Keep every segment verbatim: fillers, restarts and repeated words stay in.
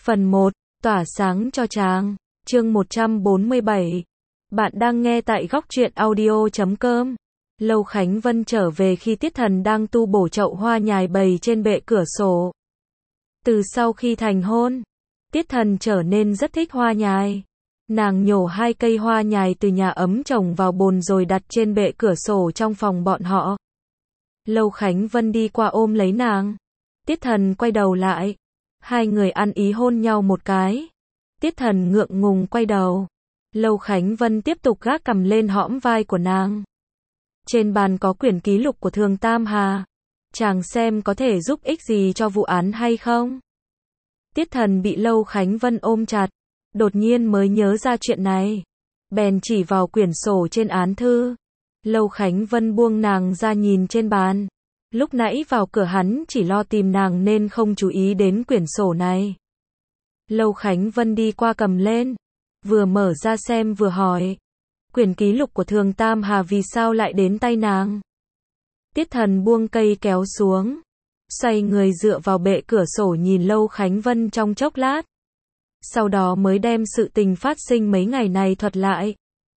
Phần một. Tỏa sáng cho chàng. Chương một trăm bốn mươi bảy. Bạn đang nghe tại góc truyện audio chấm com. Lâu Khánh Vân trở về khi Tiết Thần đang tu bổ chậu hoa nhài bày trên bệ cửa sổ. Từ sau khi thành hôn, Tiết Thần trở nên rất thích hoa nhài. Nàng nhổ hai cây hoa nhài từ nhà ấm trồng vào bồn rồi đặt trên bệ cửa sổ trong phòng bọn họ. Lâu Khánh Vân đi qua ôm lấy nàng. Tiết Thần quay đầu lại. Hai người ăn ý hôn nhau một cái. Tiết Thần ngượng ngùng quay đầu. Lâu Khánh Vân tiếp tục gác cằm lên hõm vai của nàng. Trên bàn có quyển ký lục của Thường Tam Hà. Chàng xem có thể giúp ích gì cho vụ án hay không? Tiết Thần bị Lâu Khánh Vân ôm chặt. Đột nhiên mới nhớ ra chuyện này. Bèn chỉ vào quyển sổ trên án thư. Lâu Khánh Vân buông nàng ra nhìn trên bàn. Lúc nãy vào cửa hắn chỉ lo tìm nàng nên không chú ý đến quyển sổ này. Lâu Khánh Vân đi qua cầm lên. Vừa mở ra xem vừa hỏi. Quyển ký lục của Thường Tam Hà vì sao lại đến tay nàng? Tiết Thần buông cây kéo xuống. Xoay người dựa vào bệ cửa sổ nhìn Lâu Khánh Vân trong chốc lát. Sau đó mới đem sự tình phát sinh mấy ngày này thuật lại.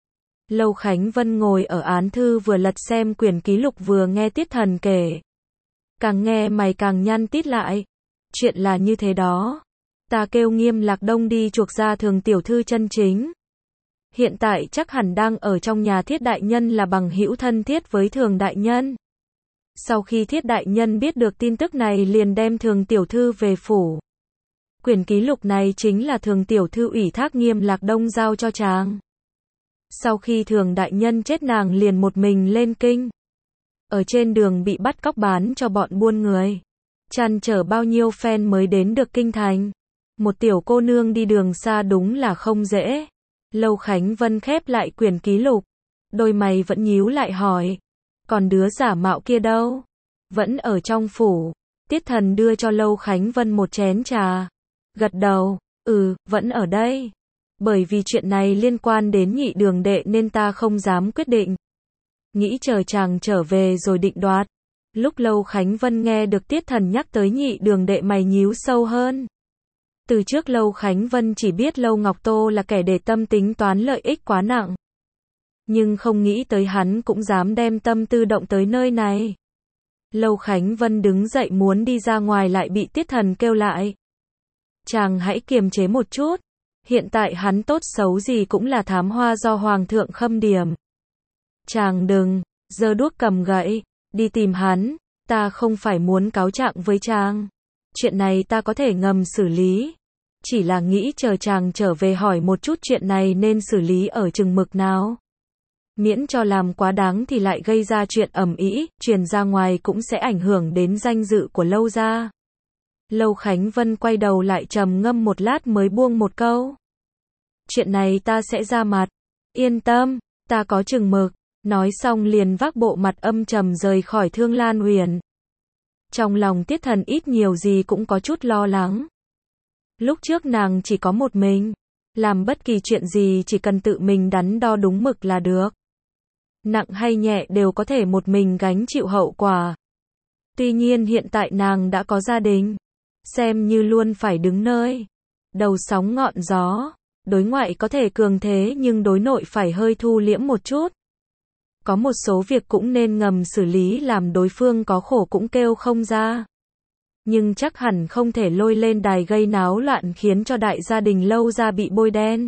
Lâu Khánh Vân ngồi ở án thư vừa lật xem quyển ký lục vừa nghe Tiết Thần kể. Càng nghe mày càng nhăn tít lại. Chuyện là như thế đó. Ta kêu Nghiêm Lạc Đông đi chuộc ra Thường tiểu thư chân chính. Hiện tại chắc hẳn đang ở trong nhà Thiết đại nhân là bằng hữu thân thiết với Thường đại nhân. Sau khi Thiết đại nhân biết được tin tức này liền đem Thường tiểu thư về phủ. Quyển ký lục này chính là Thường tiểu thư ủy thác Nghiêm Lạc Đông giao cho chàng. Sau khi Thường đại nhân chết nàng liền một mình lên kinh. Ở trên đường bị bắt cóc bán cho bọn buôn người. Trăn trở bao nhiêu phen mới đến được kinh thành. Một tiểu cô nương đi đường xa đúng là không dễ. Lâu Khánh Vân khép lại quyển ký lục. Đôi mày vẫn nhíu lại hỏi. Còn đứa giả mạo kia đâu? Vẫn ở trong phủ. Tiết Thần đưa cho Lâu Khánh Vân một chén trà. Gật đầu. Ừ, vẫn ở đây. Bởi vì chuyện này liên quan đến Nhị đường đệ nên ta không dám quyết định. Nghĩ chờ chàng trở về rồi định đoạt. Lúc Lâu Khánh Vân nghe được Tiết Thần nhắc tới Nhị đường đệ mày nhíu sâu hơn. Từ trước Lâu Khánh Vân chỉ biết Lâu Ngọc Tô là kẻ để tâm tính toán lợi ích quá nặng. Nhưng không nghĩ tới hắn cũng dám đem tâm tư động tới nơi này. Lâu Khánh Vân đứng dậy muốn đi ra ngoài lại bị Tiết Thần kêu lại. Chàng hãy kiềm chế một chút. Hiện tại hắn tốt xấu gì cũng là thám hoa do Hoàng thượng khâm điểm. Chàng đừng, giơ đuốc cầm gậy, đi tìm hắn. Ta không phải muốn cáo trạng với chàng. Chuyện này ta có thể ngầm xử lý. Chỉ là nghĩ chờ chàng trở về hỏi một chút chuyện này nên xử lý ở chừng mực nào. Miễn cho làm quá đáng thì lại gây ra chuyện ầm ĩ, truyền ra ngoài cũng sẽ ảnh hưởng đến danh dự của Lâu gia. Lâu Khánh Vân quay đầu lại trầm ngâm một lát mới buông một câu. Chuyện này ta sẽ ra mặt. Yên tâm, ta có chừng mực. Nói xong liền vác bộ mặt âm trầm rời khỏi Thương Lan Huyền. Trong lòng Tiết Thần ít nhiều gì cũng có chút lo lắng. Lúc trước nàng chỉ có một mình. Làm bất kỳ chuyện gì chỉ cần tự mình đắn đo đúng mực là được. Nặng hay nhẹ đều có thể một mình gánh chịu hậu quả. Tuy nhiên hiện tại nàng đã có gia đình. Xem như luôn phải đứng nơi đầu sóng ngọn gió. Đối ngoại có thể cường thế nhưng đối nội phải hơi thu liễm một chút. Có một số việc cũng nên ngầm xử lý làm đối phương có khổ cũng kêu không ra. Nhưng chắc hẳn không thể lôi lên đài gây náo loạn khiến cho đại gia đình Lâu gia bị bôi đen.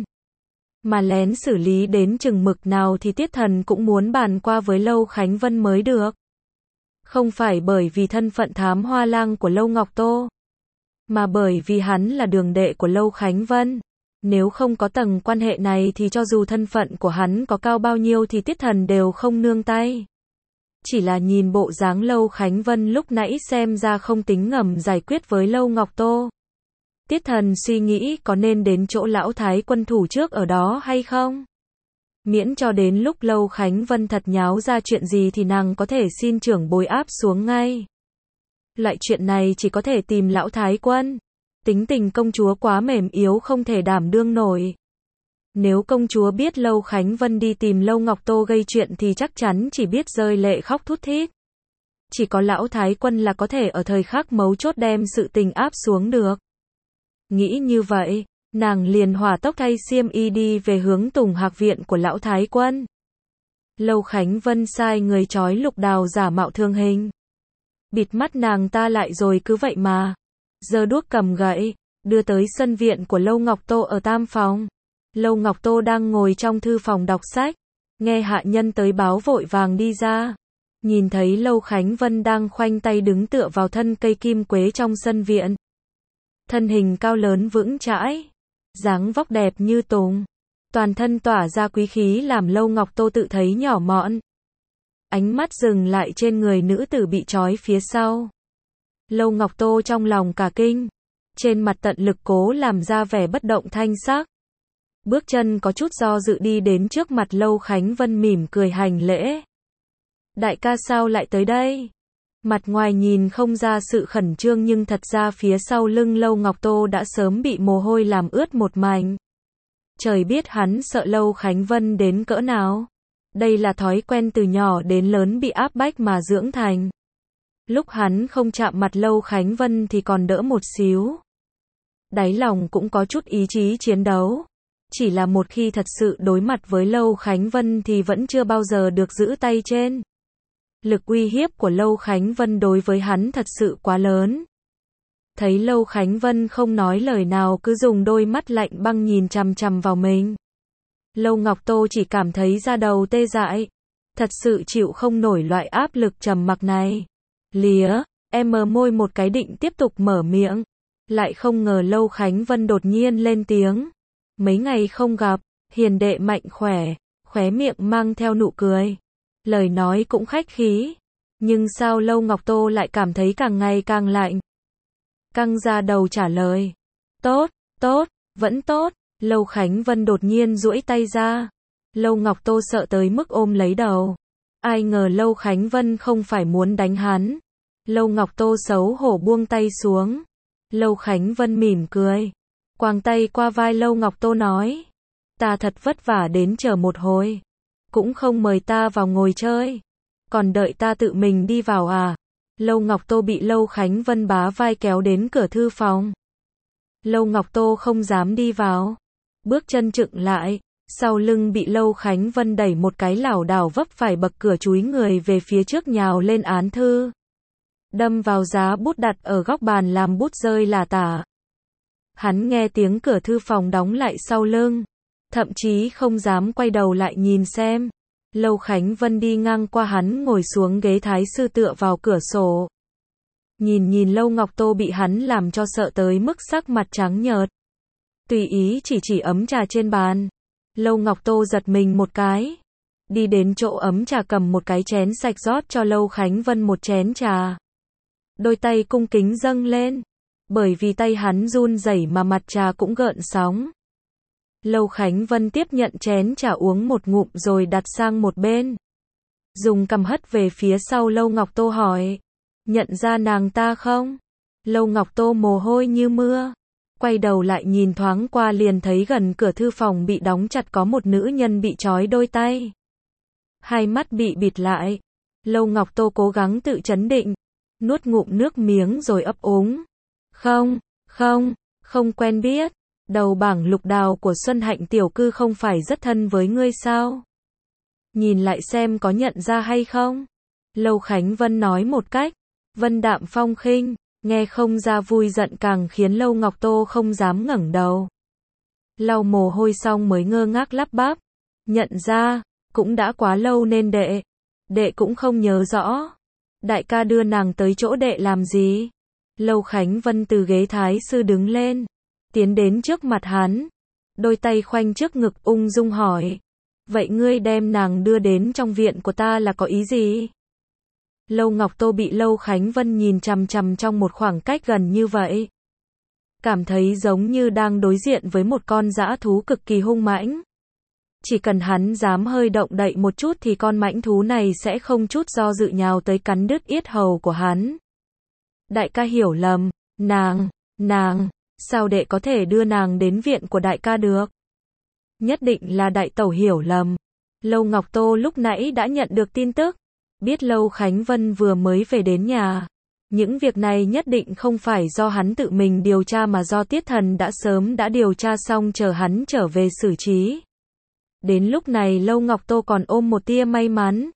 Mà lén xử lý đến chừng mực nào thì Tiết Thần cũng muốn bàn qua với Lâu Khánh Vân mới được. Không phải bởi vì thân phận thám hoa lang của Lâu Ngọc Tô. Mà bởi vì hắn là đường đệ của Lâu Khánh Vân. Nếu không có tầng quan hệ này thì cho dù thân phận của hắn có cao bao nhiêu thì Tiết Thần đều không nương tay. Chỉ là nhìn bộ dáng Lâu Khánh Vân lúc nãy xem ra không tính ngầm giải quyết với Lâu Ngọc Tô. Tiết Thần suy nghĩ có nên đến chỗ lão thái quân thủ trước ở đó hay không? Miễn cho đến lúc Lâu Khánh Vân thật nháo ra chuyện gì thì nàng có thể xin trưởng bối áp xuống ngay. Loại chuyện này chỉ có thể tìm lão thái quân. Tính tình công chúa quá mềm yếu không thể đảm đương nổi. Nếu công chúa biết Lâu Khánh Vân đi tìm Lâu Ngọc Tô gây chuyện thì chắc chắn chỉ biết rơi lệ khóc thút thít. Chỉ có lão thái quân là có thể ở thời khắc mấu chốt đem sự tình áp xuống được. Nghĩ như vậy, nàng liền hỏa tốc thay xiêm y đi về hướng Tùng Hạc viện của lão thái quân. Lâu Khánh Vân sai người trói Lục Đào giả mạo thương hình, bịt mắt nàng ta lại rồi cứ vậy mà giơ đuốc cầm gậy, đưa tới sân viện của Lâu Ngọc Tô ở tam phòng. Lâu Ngọc Tô đang ngồi trong thư phòng đọc sách, nghe hạ nhân tới báo vội vàng đi ra. Nhìn thấy Lâu Khánh Vân đang khoanh tay đứng tựa vào thân cây kim quế trong sân viện. Thân hình cao lớn vững chãi, dáng vóc đẹp như tùng, toàn thân tỏa ra quý khí làm Lâu Ngọc Tô tự thấy nhỏ mọn. Ánh mắt dừng lại trên người nữ tử bị trói phía sau. Lâu Ngọc Tô trong lòng cả kinh, trên mặt tận lực cố làm ra vẻ bất động thanh sắc. Bước chân có chút do dự đi đến trước mặt Lâu Khánh Vân mỉm cười hành lễ. Đại ca sao lại tới đây? Mặt ngoài nhìn không ra sự khẩn trương nhưng thật ra phía sau lưng Lâu Ngọc Tô đã sớm bị mồ hôi làm ướt một mảnh. Trời biết hắn sợ Lâu Khánh Vân đến cỡ nào. Đây là thói quen từ nhỏ đến lớn bị áp bách mà dưỡng thành. Lúc hắn không chạm mặt Lâu Khánh Vân thì còn đỡ một xíu. Đáy lòng cũng có chút ý chí chiến đấu. Chỉ là một khi thật sự đối mặt với Lâu Khánh Vân thì vẫn chưa bao giờ được giữ tay trên. Lực uy hiếp của Lâu Khánh Vân đối với hắn thật sự quá lớn. Thấy Lâu Khánh Vân không nói lời nào cứ dùng đôi mắt lạnh băng nhìn chằm chằm vào mình. Lâu Ngọc Tô chỉ cảm thấy da đầu tê dại. Thật sự chịu không nổi loại áp lực trầm mặc này. Lía, em mờ môi một cái định tiếp tục mở miệng. Lại không ngờ Lâu Khánh Vân đột nhiên lên tiếng. Mấy ngày không gặp, hiền đệ mạnh khỏe, khóe miệng mang theo nụ cười. Lời nói cũng khách khí. Nhưng sao Lâu Ngọc Tô lại cảm thấy càng ngày càng lạnh. Căng ra đầu trả lời. Tốt, tốt, vẫn tốt. Lâu Khánh Vân đột nhiên duỗi tay ra. Lâu Ngọc Tô sợ tới mức ôm lấy đầu. Ai ngờ Lâu Khánh Vân không phải muốn đánh hắn. Lâu Ngọc Tô xấu hổ buông tay xuống. Lâu Khánh Vân mỉm cười, quàng tay qua vai Lâu Ngọc Tô nói. Ta thật vất vả đến chờ một hồi. Cũng không mời ta vào ngồi chơi. Còn đợi ta tự mình đi vào à? Lâu Ngọc Tô bị Lâu Khánh Vân bá vai kéo đến cửa thư phòng. Lâu Ngọc Tô không dám đi vào. Bước chân chựng lại. Sau lưng bị Lâu Khánh Vân đẩy một cái lảo đảo vấp phải bậc cửa chúi người về phía trước nhào lên án thư. Đâm vào giá bút đặt ở góc bàn làm bút rơi lả tả. Hắn nghe tiếng cửa thư phòng đóng lại sau lưng. Thậm chí không dám quay đầu lại nhìn xem. Lâu Khánh Vân đi ngang qua hắn ngồi xuống ghế thái sư tựa vào cửa sổ. Nhìn nhìn Lâu Ngọc Tô bị hắn làm cho sợ tới mức sắc mặt trắng nhợt. Tùy ý chỉ chỉ ấm trà trên bàn. Lâu Ngọc Tô giật mình một cái. Đi đến chỗ ấm trà cầm một cái chén sạch rót cho Lâu Khánh Vân một chén trà. Đôi tay cung kính dâng lên. Bởi vì tay hắn run rẩy mà mặt trà cũng gợn sóng. Lâu Khánh Vân tiếp nhận chén trà uống một ngụm rồi đặt sang một bên. Dùng cằm hất về phía sau Lâu Ngọc Tô hỏi. Nhận ra nàng ta không? Lâu Ngọc Tô mồ hôi như mưa. Quay đầu lại nhìn thoáng qua liền thấy gần cửa thư phòng bị đóng chặt có một nữ nhân bị trói đôi tay. Hai mắt bị bịt lại. Lâu Ngọc Tô cố gắng tự trấn định. Nuốt ngụm nước miếng rồi ấp úng. Không, không, không quen biết. Đầu bảng Lục Đào của Xuân Hạnh tiểu cư không phải rất thân với ngươi sao? Nhìn lại xem có nhận ra hay không? Lâu Khánh Vân nói một cách vân đạm phong khinh, nghe không ra vui giận càng khiến Lâu Ngọc Tô không dám ngẩng đầu. Lau mồ hôi xong mới ngơ ngác lắp bắp. Nhận ra, cũng đã quá lâu nên đệ. Đệ cũng không nhớ rõ. Đại ca đưa nàng tới chỗ đệ làm gì? Lâu Khánh Vân từ ghế thái sư đứng lên. Tiến đến trước mặt hắn. Đôi tay khoanh trước ngực ung dung hỏi. Vậy ngươi đem nàng đưa đến trong viện của ta là có ý gì? Lâu Ngọc Tô bị Lâu Khánh Vân nhìn chằm chằm trong một khoảng cách gần như vậy. Cảm thấy giống như đang đối diện với một con dã thú cực kỳ hung mãnh. Chỉ cần hắn dám hơi động đậy một chút thì con mãnh thú này sẽ không chút do dự nhào tới cắn đứt yết hầu của hắn. Đại ca hiểu lầm, nàng, nàng, sao đệ có thể đưa nàng đến viện của đại ca được? Nhất định là đại tẩu hiểu lầm. Lâu Ngọc Tô lúc nãy đã nhận được tin tức. Biết Lâu Khánh Vân vừa mới về đến nhà. Những việc này nhất định không phải do hắn tự mình điều tra mà do Tiết Thần đã sớm đã điều tra xong chờ hắn trở về xử trí. Đến lúc này Lâu Ngọc Tô còn ôm một tia may mắn.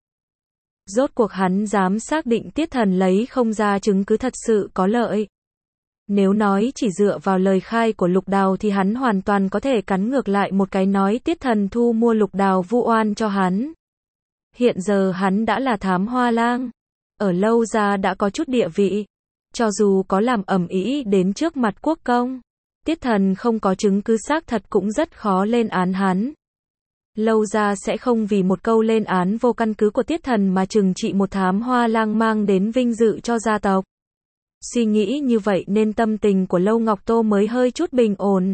Rốt cuộc hắn dám xác định Tiết Thần lấy không ra chứng cứ thật sự có lợi. Nếu nói chỉ dựa vào lời khai của Lục Đào thì hắn hoàn toàn có thể cắn ngược lại một cái nói Tiết Thần thu mua Lục Đào vu oan cho hắn. Hiện giờ hắn đã là thám hoa lang, ở Lâu gia đã có chút địa vị, cho dù có làm ầm ĩ đến trước mặt quốc công, Tiết Thần không có chứng cứ xác thật cũng rất khó lên án hắn. Lâu gia sẽ không vì một câu lên án vô căn cứ của Tiết Thần mà trừng trị một thám hoa lang mang đến vinh dự cho gia tộc. Suy nghĩ như vậy nên tâm tình của Lâu Ngọc Tô mới hơi chút bình ổn.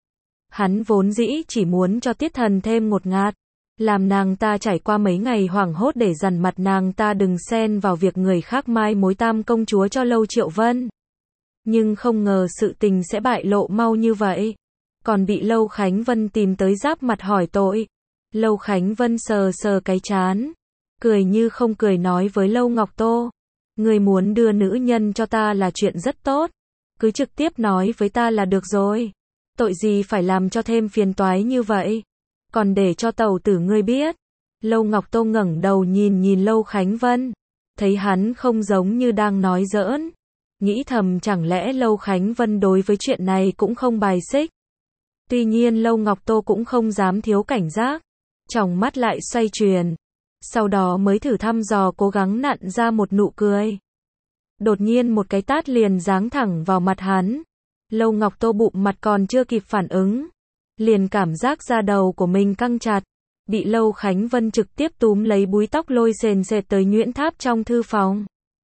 Hắn vốn dĩ chỉ muốn cho Tiết Thần thêm ngột ngạt, làm nàng ta trải qua mấy ngày hoảng hốt để dằn mặt nàng ta đừng xen vào việc người khác mai mối tam công chúa cho Lâu Triệu Vân. Nhưng không ngờ sự tình sẽ bại lộ mau như vậy. Còn bị Lâu Khánh Vân tìm tới giáp mặt hỏi tội. Lâu Khánh Vân sờ sờ cái trán, cười như không cười nói với Lâu Ngọc Tô. Người muốn đưa nữ nhân cho ta là chuyện rất tốt. Cứ trực tiếp nói với ta là được rồi. Tội gì phải làm cho thêm phiền toái như vậy. Còn để cho tẩu tử ngươi biết. Lâu Ngọc Tô ngẩng đầu nhìn nhìn Lâu Khánh Vân. Thấy hắn không giống như đang nói giỡn. Nghĩ thầm chẳng lẽ Lâu Khánh Vân đối với chuyện này cũng không bài xích. Tuy nhiên Lâu Ngọc Tô cũng không dám thiếu cảnh giác. Tròng mắt lại xoay chuyển. Sau đó mới thử thăm dò cố gắng nặn ra một nụ cười. Đột nhiên một cái tát liền giáng thẳng vào mặt hắn. Lâu Ngọc Tô bụng mặt còn chưa kịp phản ứng. Liền cảm giác da đầu của mình căng chặt. Bị Lâu Khánh Vân trực tiếp túm lấy búi tóc lôi sền sệt tới nhuyễn tháp trong thư phòng.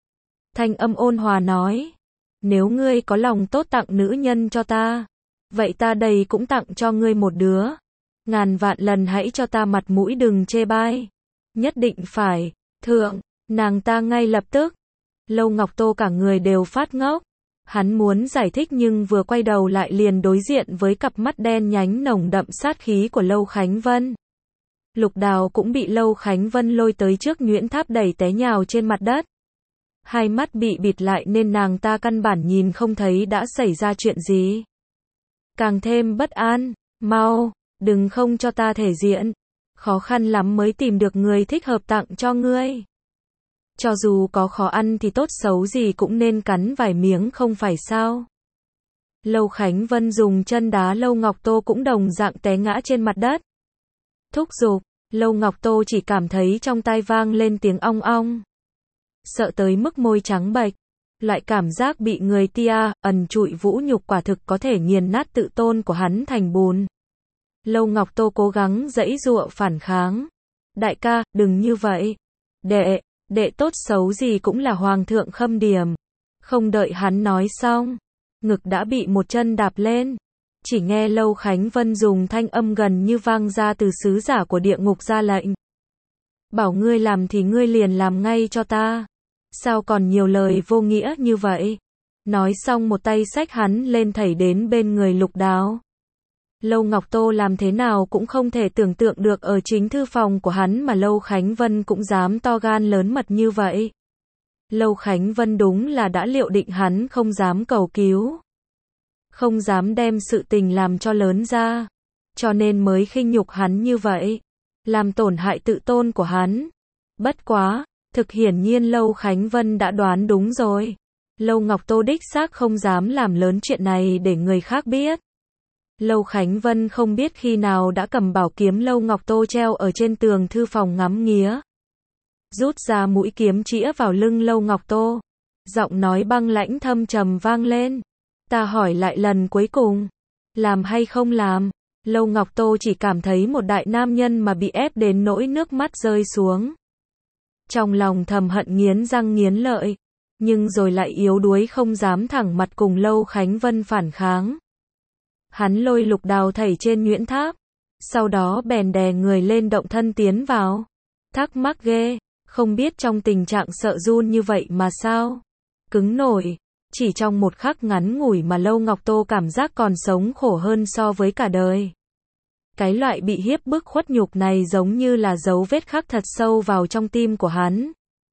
Thanh âm ôn hòa nói. Nếu ngươi có lòng tốt tặng nữ nhân cho ta, vậy ta đây cũng tặng cho ngươi một đứa. Ngàn vạn lần hãy cho ta mặt mũi đừng chê bai. Nhất định phải, thượng, nàng ta ngay lập tức. Lâu Ngọc Tô cả người đều phát ngốc. Hắn muốn giải thích nhưng vừa quay đầu lại liền đối diện với cặp mắt đen nhánh nồng đậm sát khí của Lâu Khánh Vân. Lục Đào cũng bị Lâu Khánh Vân lôi tới trước nhuyễn tháp đẩy té nhào trên mặt đất. Hai mắt bị bịt lại nên nàng ta căn bản nhìn không thấy đã xảy ra chuyện gì. Càng thêm bất an, mau, đừng không cho ta thể diện. Khó khăn lắm mới tìm được người thích hợp tặng cho ngươi. Cho dù có khó ăn thì tốt xấu gì cũng nên cắn vài miếng không phải sao. Lâu Khánh Vân dùng chân đá Lâu Ngọc Tô cũng đồng dạng té ngã trên mặt đất. Thúc giục, Lâu Ngọc Tô chỉ cảm thấy trong tai vang lên tiếng ong ong. Sợ tới mức môi trắng bệch. Loại cảm giác bị người tia, ẩn trụi vũ nhục quả thực có thể nghiền nát tự tôn của hắn thành bùn. Lâu Ngọc Tô cố gắng giãy giụa phản kháng. Đại ca, đừng như vậy. Đệ, đệ tốt xấu gì cũng là hoàng thượng Khâm Điểm. Không đợi hắn nói xong, ngực đã bị một chân đạp lên. Chỉ nghe Lâu Khánh Vân dùng thanh âm gần như vang ra từ sứ giả của địa ngục ra lệnh. Bảo ngươi làm thì ngươi liền làm ngay cho ta. Sao còn nhiều lời vô nghĩa như vậy? Nói xong một tay xách hắn lên thảy đến bên người Lục Đào. Lâu Ngọc Tô làm thế nào cũng không thể tưởng tượng được ở chính thư phòng của hắn mà Lâu Khánh Vân cũng dám to gan lớn mật như vậy. Lâu Khánh Vân đúng là đã liệu định hắn không dám cầu cứu. Không dám đem sự tình làm cho lớn ra. Cho nên mới khinh nhục hắn như vậy. Làm tổn hại tự tôn của hắn. Bất quá, thực hiển nhiên Lâu Khánh Vân đã đoán đúng rồi. Lâu Ngọc Tô đích xác không dám làm lớn chuyện này để người khác biết. Lâu Khánh Vân không biết khi nào đã cầm bảo kiếm Lâu Ngọc Tô treo ở trên tường thư phòng ngắm nghía. Rút ra mũi kiếm chĩa vào lưng Lâu Ngọc Tô. Giọng nói băng lãnh thâm trầm vang lên. Ta hỏi lại lần cuối cùng. Làm hay không làm? Lâu Ngọc Tô chỉ cảm thấy một đại nam nhân mà bị ép đến nỗi nước mắt rơi xuống. Trong lòng thầm hận nghiến răng nghiến lợi. Nhưng rồi lại yếu đuối không dám thẳng mặt cùng Lâu Khánh Vân phản kháng. Hắn lôi Lục Đào thảy trên nhuyễn tháp. Sau đó bèn đè người lên động thân tiến vào. Thắc mắc ghê. Không biết trong tình trạng sợ run như vậy mà sao? Cứng nổi. Chỉ trong một khắc ngắn ngủi mà Lâu Ngọc Tô cảm giác còn sống khổ hơn so với cả đời. Cái loại bị hiếp bức khuất nhục này giống như là dấu vết khắc thật sâu vào trong tim của hắn.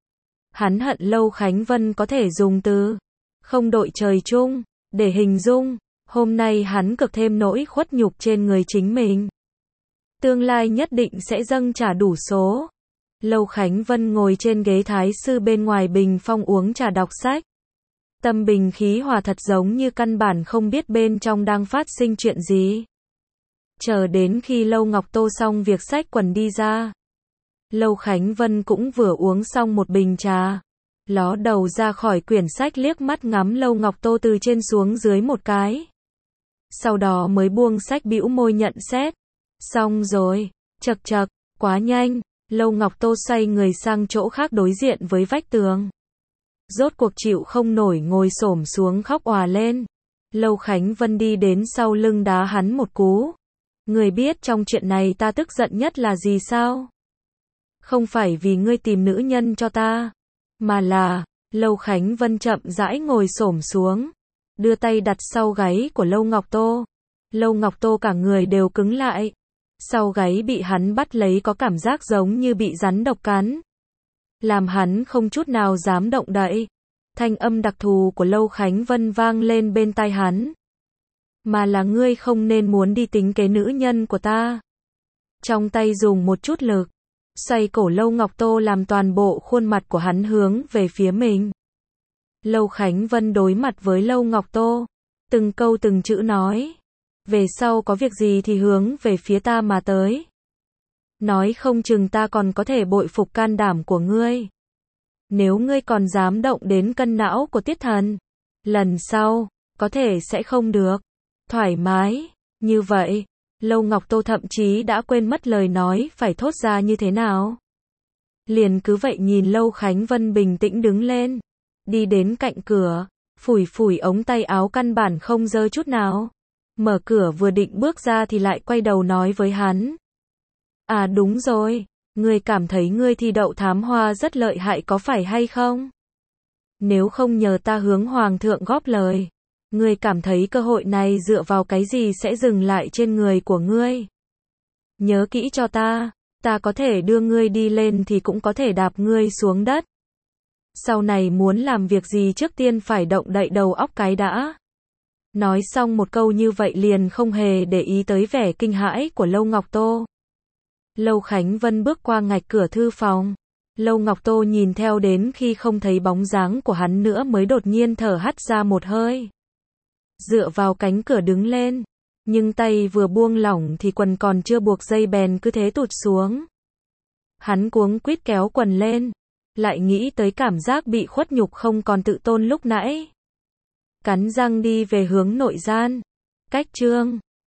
Hắn hận Lâu Khánh Vân có thể dùng từ không đội trời chung để hình dung. Hôm nay hắn cực thêm nỗi khuất nhục trên người chính mình. Tương lai nhất định sẽ dâng trả đủ số. Lâu Khánh Vân ngồi trên ghế thái sư bên ngoài bình phong uống trà đọc sách. Tâm bình khí hòa thật giống như căn bản không biết bên trong đang phát sinh chuyện gì. Chờ đến khi Lâu Ngọc Tô xong việc xách quần đi ra. Lâu Khánh Vân cũng vừa uống xong một bình trà. Ló đầu ra khỏi quyển sách liếc mắt ngắm Lâu Ngọc Tô từ trên xuống dưới một cái. Sau đó mới buông sách bĩu môi nhận xét. Xong rồi, chật chật, quá nhanh. Lâu Ngọc Tô xoay người sang chỗ khác đối diện với vách tường. Rốt cuộc chịu không nổi ngồi xổm xuống khóc òa lên. Lâu Khánh Vân đi đến sau lưng đá hắn một cú. Người biết trong chuyện này ta tức giận nhất là gì sao? Không phải vì ngươi tìm nữ nhân cho ta, mà là, Lâu Khánh Vân chậm rãi ngồi xổm xuống, đưa tay đặt sau gáy của Lâu Ngọc Tô. Lâu Ngọc Tô cả người đều cứng lại. Sau gáy bị hắn bắt lấy có cảm giác giống như bị rắn độc cắn. Làm hắn không chút nào dám động đậy. Thanh âm đặc thù của Lâu Khánh Vân vang lên bên tai hắn. Mà là ngươi không nên muốn đi tính kế nữ nhân của ta. Trong tay dùng một chút lực, xoay cổ Lâu Ngọc Tô làm toàn bộ khuôn mặt của hắn hướng về phía mình. Lâu Khánh Vân đối mặt với Lâu Ngọc Tô, từng câu từng chữ nói. Về sau có việc gì thì hướng về phía ta mà tới. Nói không chừng ta còn có thể bội phục can đảm của ngươi. Nếu ngươi còn dám động đến cân não của Tiết Thần, lần sau, có thể sẽ không được. Thoải mái, như vậy, Lâu Ngọc Tô thậm chí đã quên mất lời nói phải thốt ra như thế nào. Liền cứ vậy nhìn Lâu Khánh Vân bình tĩnh đứng lên, đi đến cạnh cửa, phủi phủi ống tay áo căn bản không dơ chút nào. Mở cửa vừa định bước ra thì lại quay đầu nói với hắn. À đúng rồi, ngươi cảm thấy ngươi thi đậu thám hoa rất lợi hại có phải hay không? Nếu không nhờ ta hướng Hoàng thượng góp lời, ngươi cảm thấy cơ hội này dựa vào cái gì sẽ dừng lại trên người của ngươi? Nhớ kỹ cho ta, ta có thể đưa ngươi đi lên thì cũng có thể đạp ngươi xuống đất. Sau này muốn làm việc gì trước tiên phải động đậy đầu óc cái đã. Nói xong một câu như vậy liền không hề để ý tới vẻ kinh hãi của Lâu Ngọc Tô. Lâu Khánh Vân bước qua ngạch cửa thư phòng. Lâu Ngọc Tô nhìn theo đến khi không thấy bóng dáng của hắn nữa mới đột nhiên thở hắt ra một hơi. Dựa vào cánh cửa đứng lên. Nhưng tay vừa buông lỏng thì quần còn chưa buộc dây bèn cứ thế tụt xuống. Hắn cuống quýt kéo quần lên. Lại nghĩ tới cảm giác bị khuất nhục không còn tự tôn lúc nãy. Cắn răng đi về hướng nội gian. Cách chương